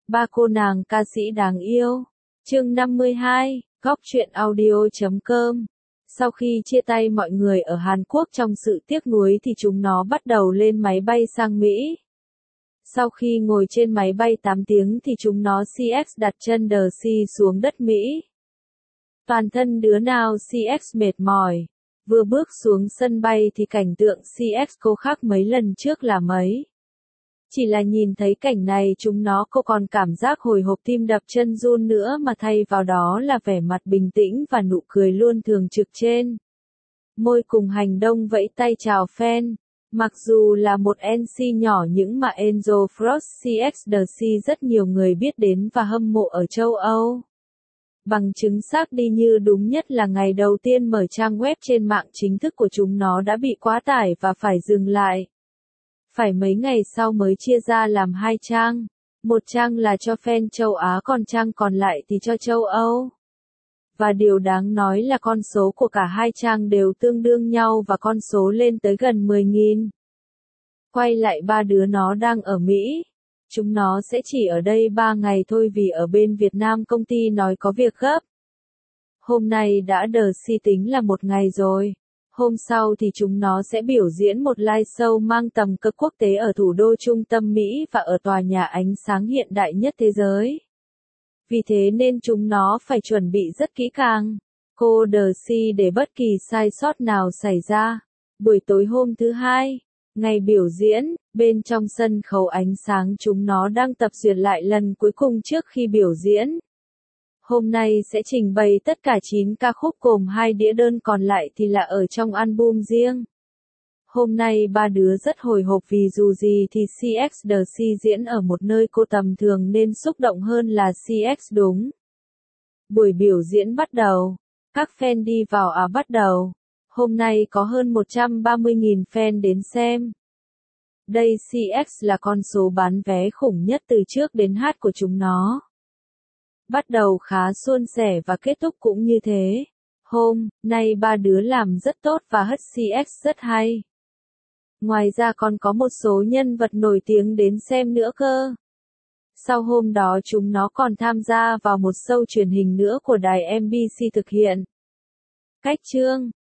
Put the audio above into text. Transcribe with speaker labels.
Speaker 1: Ba cô nàng ca sĩ đáng yêu. Chương 52, Góc truyện audio.com. Sau khi chia tay mọi người ở Hàn Quốc trong sự tiếc nuối thì chúng nó bắt đầu lên máy bay sang Mỹ. Sau khi ngồi trên máy bay 8 tiếng thì chúng nó CX đặt chân đờ si xuống đất Mỹ. Toàn thân đứa nào CX mệt mỏi. Vừa bước xuống sân bay thì cảnh tượng CX cô khác mấy lần trước là mấy. Chỉ là nhìn thấy cảnh này chúng nó cô còn cảm giác hồi hộp tim đập chân run nữa mà thay vào đó là vẻ mặt bình tĩnh và nụ cười luôn thường trực trên môi cùng hành động vẫy tay chào fan. Mặc dù là một NC nhỏ nhưng mà Angel Frost CX The Sea rất nhiều người biết đến và hâm mộ ở châu Âu. Bằng chứng xác đi như đúng nhất là ngày đầu tiên mở trang web trên mạng chính thức của chúng nó đã bị quá tải và phải dừng lại. Phải mấy ngày sau mới chia ra làm hai trang. Một trang là cho fan châu Á còn trang còn lại thì cho châu Âu. Và điều đáng nói là con số của cả hai trang đều tương đương nhau và con số lên tới gần 10.000. Quay lại ba đứa nó đang ở Mỹ. Chúng nó sẽ chỉ ở đây 3 ngày thôi vì ở bên Việt Nam công ty nói có việc gấp. Hôm nay đã đờ si tính là một ngày rồi. Hôm sau thì chúng nó sẽ biểu diễn một live show mang tầm cỡ quốc tế ở thủ đô trung tâm Mỹ và ở tòa nhà ánh sáng hiện đại nhất thế giới. Vì thế nên chúng nó phải chuẩn bị rất kỹ càng. Cô đờ si để bất kỳ sai sót nào xảy ra. Buổi tối hôm thứ hai, ngày biểu diễn, bên trong sân khấu ánh sáng chúng nó đang tập duyệt lại lần cuối cùng trước khi biểu diễn. Hôm nay sẽ trình bày tất cả 9 ca khúc gồm 2 đĩa đơn còn lại thì là ở trong album riêng. Hôm nay ba đứa rất hồi hộp vì dù gì thì CX The Sea diễn ở một nơi cô tầm thường nên xúc động hơn là CX đúng. Buổi biểu diễn bắt đầu. Các fan đi vào bắt đầu. Hôm nay có hơn 130.000 fan đến xem. Đây CX là con số bán vé khủng nhất từ trước đến hát của chúng nó. Bắt đầu khá suôn sẻ và kết thúc cũng như thế. Hôm nay ba đứa làm rất tốt và hất CX rất hay. Ngoài ra còn có một số nhân vật nổi tiếng đến xem nữa cơ. Sau hôm đó chúng nó còn tham gia vào một show truyền hình nữa của đài MBC thực hiện. Cách chương